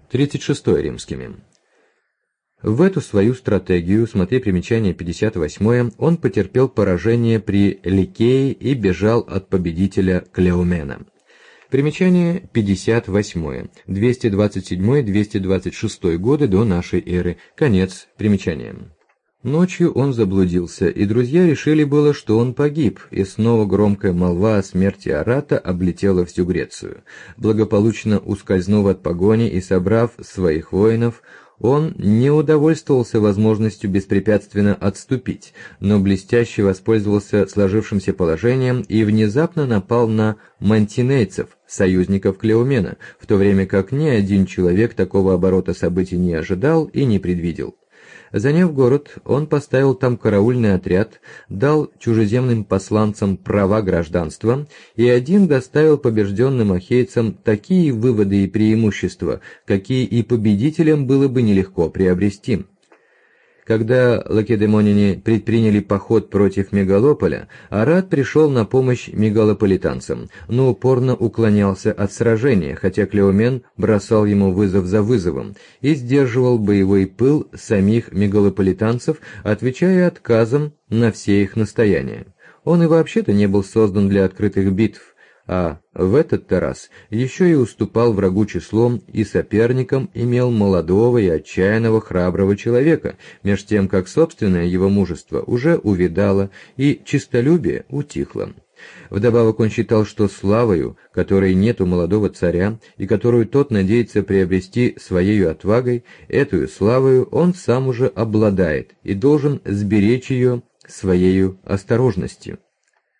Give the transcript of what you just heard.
36 римскими. В эту свою стратегию, смотри примечание 58, он потерпел поражение при Ликее и бежал от победителя Клеомена. Примечание 58, 227-226 годы до нашей эры, конец примечания. Ночью он заблудился, и друзья решили было, что он погиб, и снова громкая молва о смерти Арата облетела всю Грецию. Благополучно ускользнув от погони и собрав своих воинов, он не удовольствовался возможностью беспрепятственно отступить, но блестяще воспользовался сложившимся положением и внезапно напал на мантинейцев, союзников Клеомена, в то время как ни один человек такого оборота событий не ожидал и не предвидел. Заняв город, он поставил там караульный отряд, дал чужеземным посланцам права гражданства и один доставил побежденным ахейцам такие выводы и преимущества, какие и победителям было бы нелегко приобрести. Когда лакедемоняне предприняли поход против Мегалополя, Арат пришел на помощь мегалополитанцам, но упорно уклонялся от сражения, хотя Клеомен бросал ему вызов за вызовом, и сдерживал боевой пыл самих мегалополитанцев, отвечая отказом на все их настояния. Он и вообще-то не был создан для открытых битв, а в этот-то раз еще и уступал врагу числом и соперником имел молодого и отчаянного храброго человека, меж тем как собственное его мужество уже увядало и честолюбие утихло. Вдобавок он считал, что славою, которой нет у молодого царя и которую тот надеется приобрести своею отвагой, эту славою он сам уже обладает и должен сберечь ее своею осторожностью.